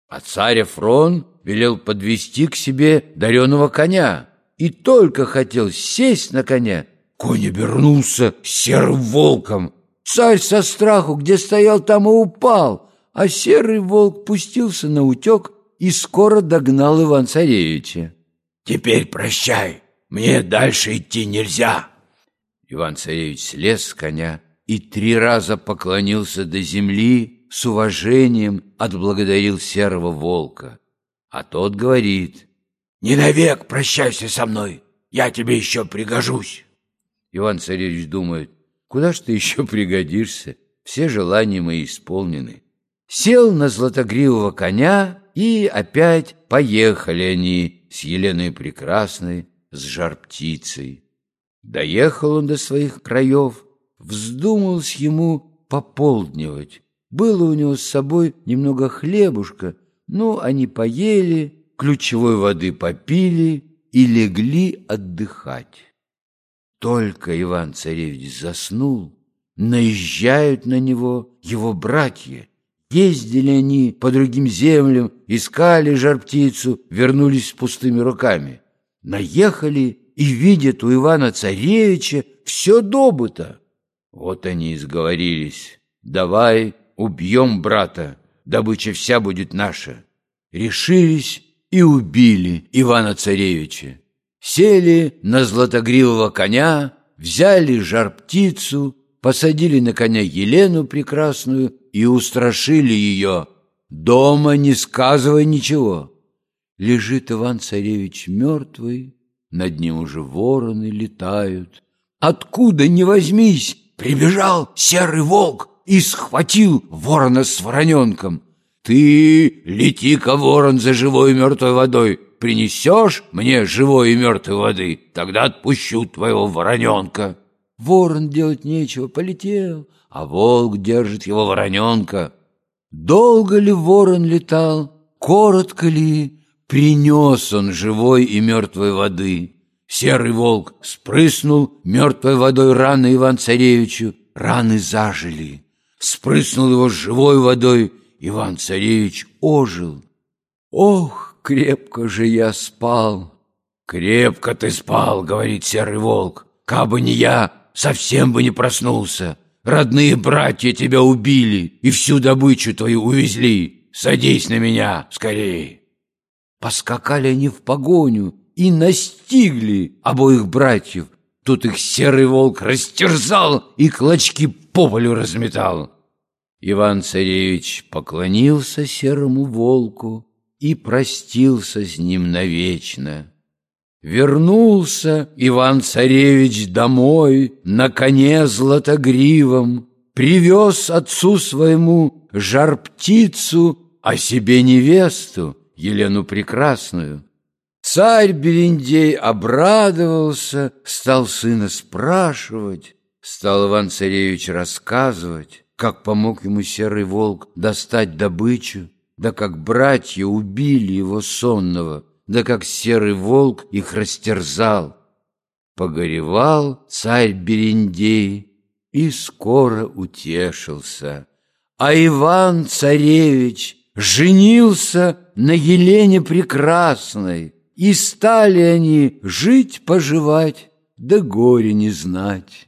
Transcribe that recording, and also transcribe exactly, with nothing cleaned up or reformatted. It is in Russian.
А царь Эфрон велел подвести к себе дареного коня, и только хотел сесть на коня, конь обернулся серым волком. Царь со страху, где стоял, там и упал, а серый волк пустился на утек и скоро догнал Иван-Царевича. «Теперь прощай, мне дальше идти нельзя». Иван-Царевич слез с коня и три раза поклонился до земли, с уважением отблагодарил серого волка. А тот говорит: «Не навек прощайся со мной, я тебе еще пригожусь». Иван-Царевич думает: куда ж ты еще пригодишься, все желания мои исполнены. Сел на златогривого коня, и опять поехали они с Еленой Прекрасной, с Жар-Птицей. Доехал он до своих краев, вздумалось ему пополднивать. Было у него с собой немного хлебушка, ну, они поели, ключевой воды попили и легли отдыхать. Только Иван-Царевич заснул, наезжают на него его братья. Ездили они по другим землям, искали Жар-Птицу, вернулись с пустыми руками. Наехали и видят у Ивана-Царевича все добыто. Вот они и сговорились: давай убьем брата, добыча вся будет наша. Решились и убили Ивана-Царевича. Сели на златогривого коня, взяли Жар-Птицу, посадили на коня Елену Прекрасную и устрашили ее: дома не сказывай ничего. Лежит Иван-Царевич мертвый, над ним уже вороны летают. Откуда ни возьмись, прибежал серый волк и схватил ворона с вороненком. Ты лети-ка, ворон, за живой и мертвой водой, принесешь мне живой и мертвой воды, тогда отпущу твоего вороненка. Ворон делать нечего, полетел, а волк держит его вороненка. Долго ли ворон летал, коротко ли, принес он живой и мертвой воды. Серый волк спрыснул мертвой водой раны Иван-Царевичу, раны зажили. Спрыснул его живой водой, Иван-Царевич ожил. Ох, крепко же я спал. «Крепко ты спал, — говорит серый волк, — кабы не я, совсем бы не проснулся. Родные братья тебя убили и всю добычу твою увезли. Садись на меня скорее». Поскакали они в погоню и настигли обоих братьев. Тут их серый волк растерзал и клочки по полю разметал. Иван-Царевич поклонился серому волку и простился с ним навечно. Вернулся Иван-Царевич домой на коне златогривом, привез отцу своему Жар-Птицу, а себе невесту Елену Прекрасную. Царь Берендей обрадовался, стал сына спрашивать, стал Иван-Царевич рассказывать, как помог ему серый волк достать добычу, да как братья убили его сонного, да как серый волк их растерзал. Погоревал царь Берендей и скоро утешился. А Иван-Царевич женился на Елене Прекрасной, и стали они жить-поживать, да горе не знать.